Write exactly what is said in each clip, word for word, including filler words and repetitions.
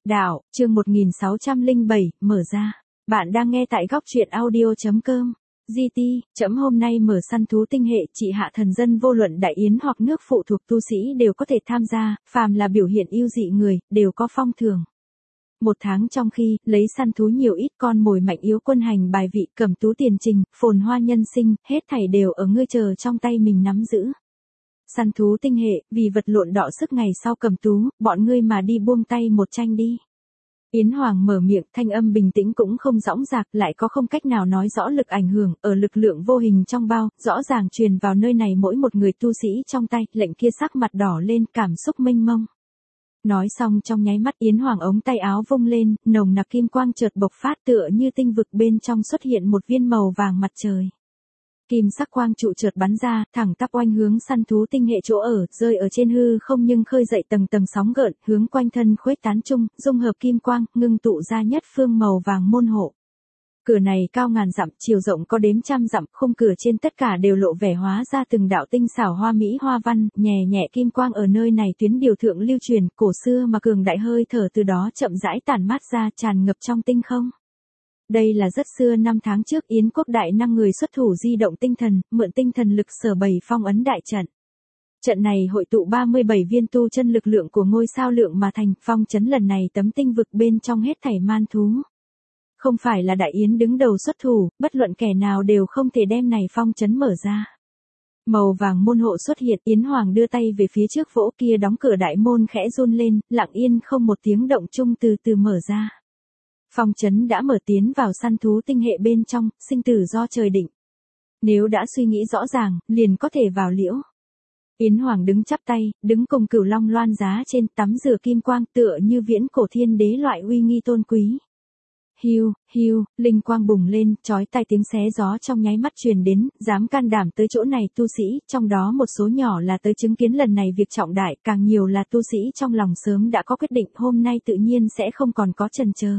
Đạo, chương một nghìn sáu trăm lẻ bảy, mở ra. Bạn đang nghe tại góc truyện audio.com. giê tê, chấm hôm nay mở săn thú tinh hệ, trị hạ thần dân vô luận đại yến hoặc nước phụ thuộc tu sĩ đều có thể tham gia, phàm là biểu hiện ưu dị người, đều có phong thưởng. Một tháng trong khi, lấy săn thú nhiều ít con mồi mạnh yếu quân hành bài vị, cẩm tú tiền trình, phồn hoa nhân sinh, hết thảy đều ở ngươi chờ trong tay mình nắm giữ. Săn thú tinh hệ, vì vật lộn đọ sức ngày sau cầm tú, bọn ngươi mà đi buông tay một tranh đi. Yến Hoàng mở miệng, thanh âm bình tĩnh cũng không dõng dạc, lại có không cách nào nói rõ lực ảnh hưởng, ở lực lượng vô hình trong bao, rõ ràng truyền vào nơi này mỗi một người tu sĩ trong tay, lệnh kia sắc mặt đỏ lên, cảm xúc mênh mông. Nói xong trong nháy mắt Yến Hoàng ống tay áo vung lên, nồng nặc kim quang chợt bộc phát tựa như tinh vực bên trong xuất hiện một viên màu vàng mặt trời. Kim sắc quang trụ chợt bắn ra, thẳng tắp oanh hướng săn thú tinh hệ chỗ ở, rơi ở trên hư không nhưng khơi dậy tầng tầng sóng gợn, hướng quanh thân khuếch tán chung, dung hợp kim quang, ngưng tụ ra nhất phương màu vàng môn hộ. Cửa này cao ngàn dặm, chiều rộng có đếm trăm dặm, khung cửa trên tất cả đều lộ vẻ hóa ra từng đạo tinh xảo hoa mỹ hoa văn, nhẹ nhẹ kim quang ở nơi này tuyến điều thượng lưu truyền, cổ xưa mà cường đại hơi thở từ đó chậm rãi tản mát ra, tràn ngập trong tinh không. Đây là rất xưa năm tháng trước Yến quốc đại năng người xuất thủ di động tinh thần, mượn tinh thần lực sở bày phong ấn đại trận. Trận này hội tụ ba mươi bảy viên tu chân lực lượng của ngôi sao lượng mà thành, phong chấn lần này tấm tinh vực bên trong hết thảy man thú. Không phải là đại yến đứng đầu xuất thủ, bất luận kẻ nào đều không thể đem này phong chấn mở ra. Màu vàng môn hộ xuất hiện, Yến Hoàng đưa tay về phía trước vỗ kia đóng cửa đại môn khẽ run lên, lặng yên không một tiếng động chung từ từ mở ra. Phong chấn đã mở tiến vào săn thú tinh hệ bên trong, sinh tử do trời định. Nếu đã suy nghĩ rõ ràng, liền có thể vào liễu. Yến Hoàng đứng chắp tay, đứng cùng Cửu Long loan giá trên, tắm rửa kim quang tựa như viễn cổ thiên đế loại uy nghi tôn quý. Hiu, hiu, linh quang bùng lên, chói tai tiếng xé gió trong nháy mắt truyền đến, dám can đảm tới chỗ này tu sĩ, trong đó một số nhỏ là tới chứng kiến lần này việc trọng đại, càng nhiều là tu sĩ trong lòng sớm đã có quyết định, hôm nay tự nhiên sẽ không còn có chần chờ.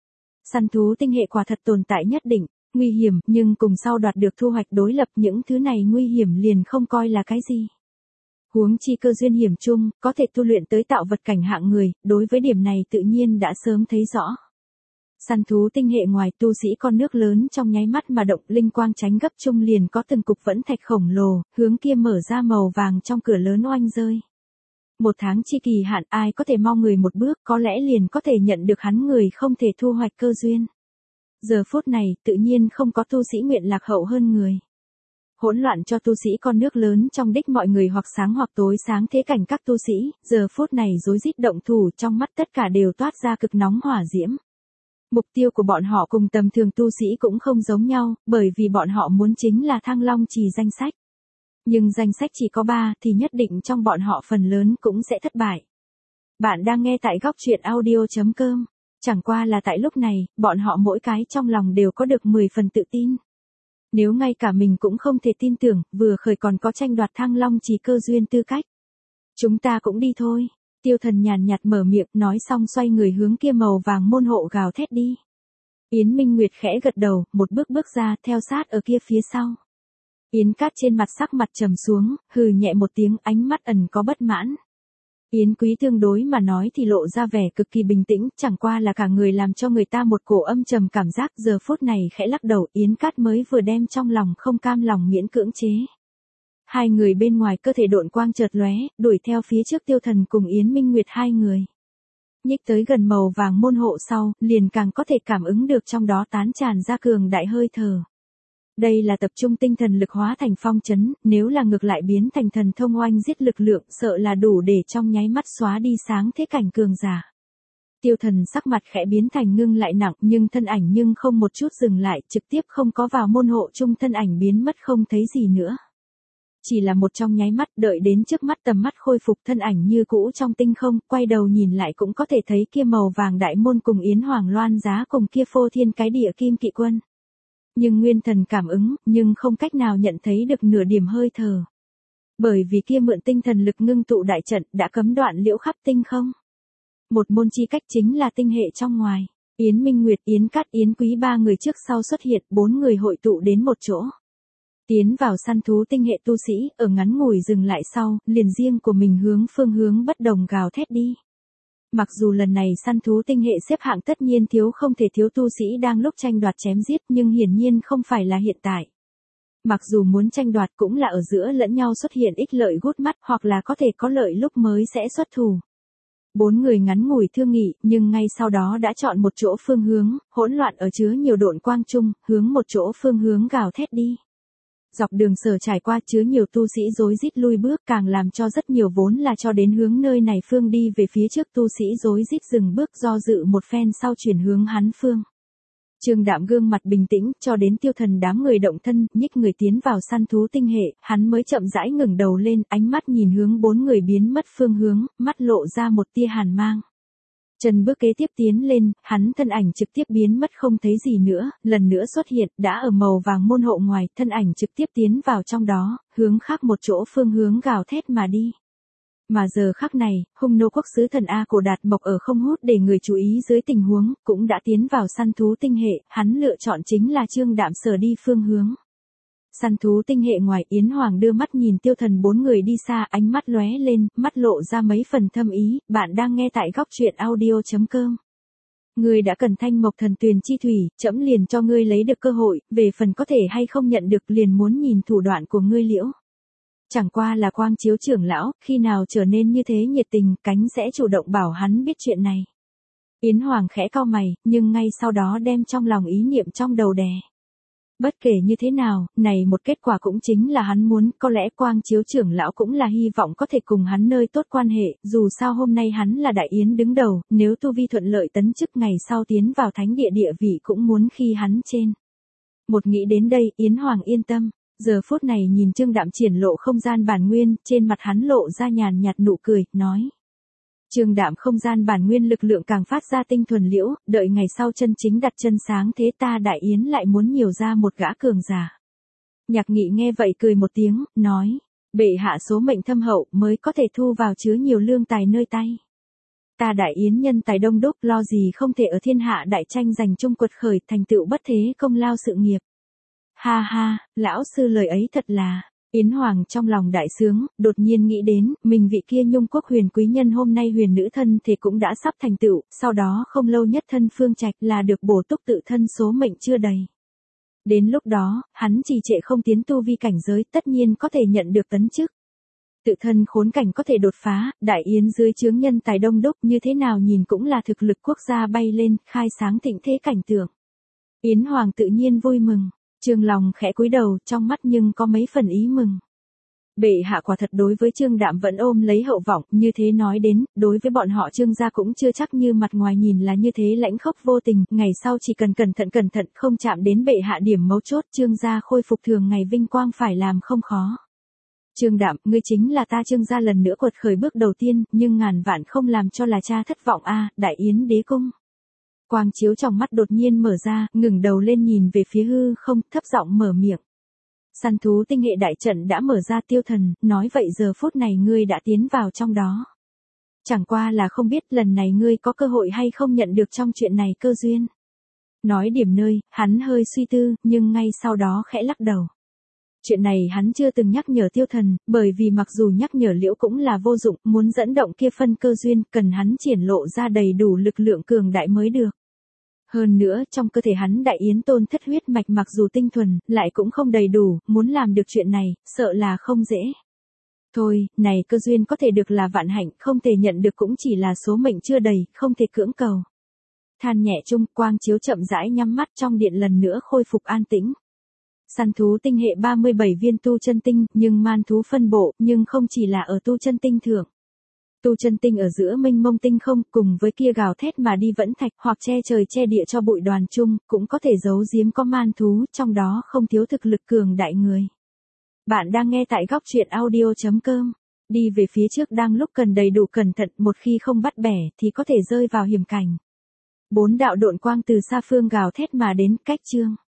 Săn thú tinh hệ quả thật tồn tại nhất định, nguy hiểm, nhưng cùng sau đoạt được thu hoạch đối lập những thứ này nguy hiểm liền không coi là cái gì. Huống chi cơ duyên hiểm chung, có thể tu luyện tới tạo vật cảnh hạng người, đối với điểm này tự nhiên đã sớm thấy rõ. Săn thú tinh hệ ngoài tu sĩ con nước lớn trong nháy mắt mà động, linh quang tránh gấp chung liền có từng cục vẫn thạch khổng lồ, hướng kia mở ra màu vàng trong cửa lớn oanh rơi. Một tháng chi kỳ hạn, ai có thể mau người một bước, có lẽ liền có thể nhận được hắn người không thể thu hoạch cơ duyên. Giờ phút này, tự nhiên không có tu sĩ nguyện lạc hậu hơn người. Hỗn loạn cho tu sĩ con nước lớn trong đích mọi người hoặc sáng hoặc tối sáng thế cảnh các tu sĩ, giờ phút này rối rít động thủ, trong mắt tất cả đều toát ra cực nóng hỏa diễm. Mục tiêu của bọn họ cùng tầm thường tu sĩ cũng không giống nhau, bởi vì bọn họ muốn chính là Thăng Long Trì danh sách. Nhưng danh sách chỉ có ba thì nhất định trong bọn họ phần lớn cũng sẽ thất bại. Bạn đang nghe tại góc truyện audio.com. Chẳng qua là tại lúc này, bọn họ mỗi cái trong lòng đều có được mười phần tự tin. Nếu ngay cả mình cũng không thể tin tưởng, vừa khởi còn có tranh đoạt Thăng Long Trì cơ duyên tư cách. Chúng ta cũng đi thôi. Tiêu Thần nhàn nhạt mở miệng, nói xong xoay người hướng kia màu vàng môn hộ gào thét đi. Yến Minh Nguyệt khẽ gật đầu, một bước bước ra, theo sát ở kia phía sau. Yến Cát trên mặt sắc mặt trầm xuống, hừ nhẹ một tiếng, ánh mắt ẩn có bất mãn. Yến Quý tương đối mà nói thì lộ ra vẻ cực kỳ bình tĩnh, chẳng qua là cả người làm cho người ta một cổ âm trầm cảm giác, giờ phút này khẽ lắc đầu, Yến Cát mới vừa đem trong lòng không cam lòng miễn cưỡng chế. Hai người bên ngoài cơ thể độn quang chợt lóe, đuổi theo phía trước Tiêu Thần cùng Yến Minh Nguyệt hai người. Nhích tới gần màu vàng môn hộ sau, liền càng có thể cảm ứng được trong đó tán tràn ra cường đại hơi thở. Đây là tập trung tinh thần lực hóa thành phong chấn, nếu là ngược lại biến thành thần thông oanh giết lực lượng, sợ là đủ để trong nháy mắt xóa đi sáng thế cảnh cường giả. Tiêu Thần sắc mặt khẽ biến thành ngưng lại nặng, nhưng thân ảnh nhưng không một chút dừng lại, trực tiếp không có vào môn hộ chung, thân ảnh biến mất không thấy gì nữa. Chỉ là một trong nháy mắt, đợi đến trước mắt tầm mắt khôi phục, thân ảnh như cũ trong tinh không, quay đầu nhìn lại cũng có thể thấy kia màu vàng đại môn cùng Yến Hoàng loan giá cùng kia phô thiên cái địa kim kỵ quân. Nhưng nguyên thần cảm ứng, nhưng không cách nào nhận thấy được nửa điểm hơi thở. Bởi vì kia mượn tinh thần lực ngưng tụ đại trận đã cấm đoạn liễu khắp tinh không. Một môn chi cách chính là tinh hệ trong ngoài. Yến Minh Nguyệt, Yến Cát, Yến Quý ba người trước sau xuất hiện, bốn người hội tụ đến một chỗ. Tiến vào săn thú tinh hệ tu sĩ, ở ngắn ngủi dừng lại sau, liền riêng của mình hướng phương hướng bất đồng gào thét đi. Mặc dù lần này săn thú tinh hệ xếp hạng tất nhiên thiếu không thể thiếu tu sĩ đang lúc tranh đoạt chém giết, nhưng hiển nhiên không phải là hiện tại. Mặc dù muốn tranh đoạt cũng là ở giữa lẫn nhau xuất hiện ích lợi gút mắt, hoặc là có thể có lợi lúc mới sẽ xuất thủ. Bốn người ngắn ngủi thương nghị, nhưng ngay sau đó đã chọn một chỗ phương hướng, hỗn loạn ở chứa nhiều độn quang chung, hướng một chỗ phương hướng gào thét đi. Dọc đường sở trải qua chứa nhiều tu sĩ rối rít lui bước, càng làm cho rất nhiều vốn là cho đến hướng nơi này phương đi về phía trước tu sĩ rối rít dừng bước do dự một phen sau chuyển hướng hắn phương. Trương Đạm gương mặt bình tĩnh, cho đến Tiêu Thần đám người động thân, nhích người tiến vào săn thú tinh hệ, hắn mới chậm rãi ngẩng đầu lên, ánh mắt nhìn hướng bốn người biến mất phương hướng, mắt lộ ra một tia hàn mang. Chân bước kế tiếp tiến lên, hắn thân ảnh trực tiếp biến mất không thấy gì nữa, lần nữa xuất hiện, đã ở màu vàng môn hộ ngoài, thân ảnh trực tiếp tiến vào trong đó, hướng khác một chỗ phương hướng gào thét mà đi. Mà giờ khắc này, hung nô quốc sứ thần A Cổ Đạt Mộc ở không hút để người chú ý dưới tình huống, cũng đã tiến vào săn thú tinh hệ, hắn lựa chọn chính là Trương Đạm sở đi phương hướng. Săn thú tinh hệ ngoài, Yến Hoàng đưa mắt nhìn Tiêu Thần bốn người đi xa, ánh mắt lóe lên, mắt lộ ra mấy phần thâm ý, bạn đang nghe tại góc truyện audio chấm com. Ngươi đã cần thanh mộc thần tuyền chi thủy, trẫm liền cho ngươi lấy được cơ hội, về phần có thể hay không nhận được liền muốn nhìn thủ đoạn của ngươi liễu. Chẳng qua là Quang Chiếu trưởng lão, khi nào trở nên như thế nhiệt tình, cánh sẽ chủ động bảo hắn biết chuyện này. Yến Hoàng khẽ cau mày, nhưng ngay sau đó đem trong lòng ý niệm trong đầu đè. Bất kể như thế nào, này một kết quả cũng chính là hắn muốn, có lẽ Quang Chiếu trưởng lão cũng là hy vọng có thể cùng hắn nơi tốt quan hệ, dù sao hôm nay hắn là đại yến đứng đầu, nếu tu vi thuận lợi tấn chức ngày sau tiến vào thánh địa địa vị cũng muốn khi hắn trên. Một nghĩ đến đây, Yến Hoàng yên tâm. Giờ phút này nhìn Trương Đạm triển lộ không gian bản nguyên, trên mặt hắn lộ ra nhàn nhạt nụ cười, nói. Trương Đạm không gian bản nguyên lực lượng càng phát ra tinh thuần liễu, đợi ngày sau chân chính đặt chân sáng thế ta đại yến lại muốn nhiều ra một gã cường giả. Nhạc Nghị nghe vậy cười một tiếng, nói. Bệ hạ số mệnh thâm hậu mới có thể thu vào chứa nhiều lương tài nơi tay. Ta đại yến nhân tài đông đúc, lo gì không thể ở thiên hạ đại tranh giành chung quật khởi, thành tựu bất thế công lao sự nghiệp. Ha ha, lão sư lời ấy thật là, Yến Hoàng trong lòng đại sướng, đột nhiên nghĩ đến, mình vị kia Nhung quốc huyền quý nhân hôm nay huyền nữ thân thì cũng đã sắp thành tựu, sau đó không lâu nhất thân phương trạch là được bổ túc tự thân số mệnh chưa đầy. Đến lúc đó, hắn trì trệ không tiến tu vi cảnh giới tất nhiên có thể nhận được tấn chức. Tự thân khốn cảnh có thể đột phá, đại yến dưới chướng nhân tài đông đúc như thế nào nhìn cũng là thực lực quốc gia bay lên, khai sáng thịnh thế cảnh tượng. Yến Hoàng tự nhiên vui mừng. Trương Long khẽ cúi đầu, trong mắt nhưng có mấy phần ý mừng. Bệ hạ quả thật đối với Trương Đạm vẫn ôm lấy hậu vọng, như thế nói đến, đối với bọn họ Trương gia cũng chưa chắc như mặt ngoài nhìn là như thế lãnh khốc vô tình, ngày sau chỉ cần cẩn thận cẩn thận không chạm đến bệ hạ điểm mấu chốt, Trương gia khôi phục thường ngày vinh quang phải làm không khó. Trương Đạm, ngươi chính là ta Trương gia lần nữa quật khởi bước đầu tiên, nhưng ngàn vạn không làm cho là cha thất vọng a, đại yến đế cung. Quang Chiếu trong mắt đột nhiên mở ra, ngừng đầu lên nhìn về phía hư không, thấp giọng mở miệng. Săn thú tinh hệ đại trận đã mở ra. Tiêu Thần, nói vậy giờ phút này ngươi đã tiến vào trong đó. Chẳng qua là không biết lần này ngươi có cơ hội hay không nhận được trong chuyện này cơ duyên. Nói điểm nơi, hắn hơi suy tư, nhưng ngay sau đó khẽ lắc đầu. Chuyện này hắn chưa từng nhắc nhở Tiêu Thần, bởi vì mặc dù nhắc nhở liễu cũng là vô dụng, muốn dẫn động kia phân cơ duyên, cần hắn triển lộ ra đầy đủ lực lượng cường đại mới được. Hơn nữa, trong cơ thể hắn đại yến tôn thất huyết mạch mặc dù tinh thuần, lại cũng không đầy đủ, muốn làm được chuyện này, sợ là không dễ. Thôi, này cơ duyên có thể được là vạn hạnh, không thể nhận được cũng chỉ là số mệnh chưa đầy, không thể cưỡng cầu. Than nhẹ chung, Quang Chiếu chậm rãi nhắm mắt trong điện lần nữa khôi phục an tĩnh. Săn thú tinh hệ ba mươi bảy viên tu chân tinh, nhưng man thú phân bộ, nhưng không chỉ là ở tu chân tinh thượng. Tu chân tinh ở giữa mênh mông tinh không, cùng với kia gào thét mà đi vẫn thạch, hoặc che trời che địa cho bụi đoàn chung, cũng có thể giấu giếm có man thú, trong đó không thiếu thực lực cường đại người. Bạn đang nghe tại góc truyện audio chấm com. Đi về phía trước đang lúc cần đầy đủ cẩn thận, một khi không bắt bẻ thì có thể rơi vào hiểm cảnh. Bốn đạo độn quang từ xa phương gào thét mà đến, cách chương.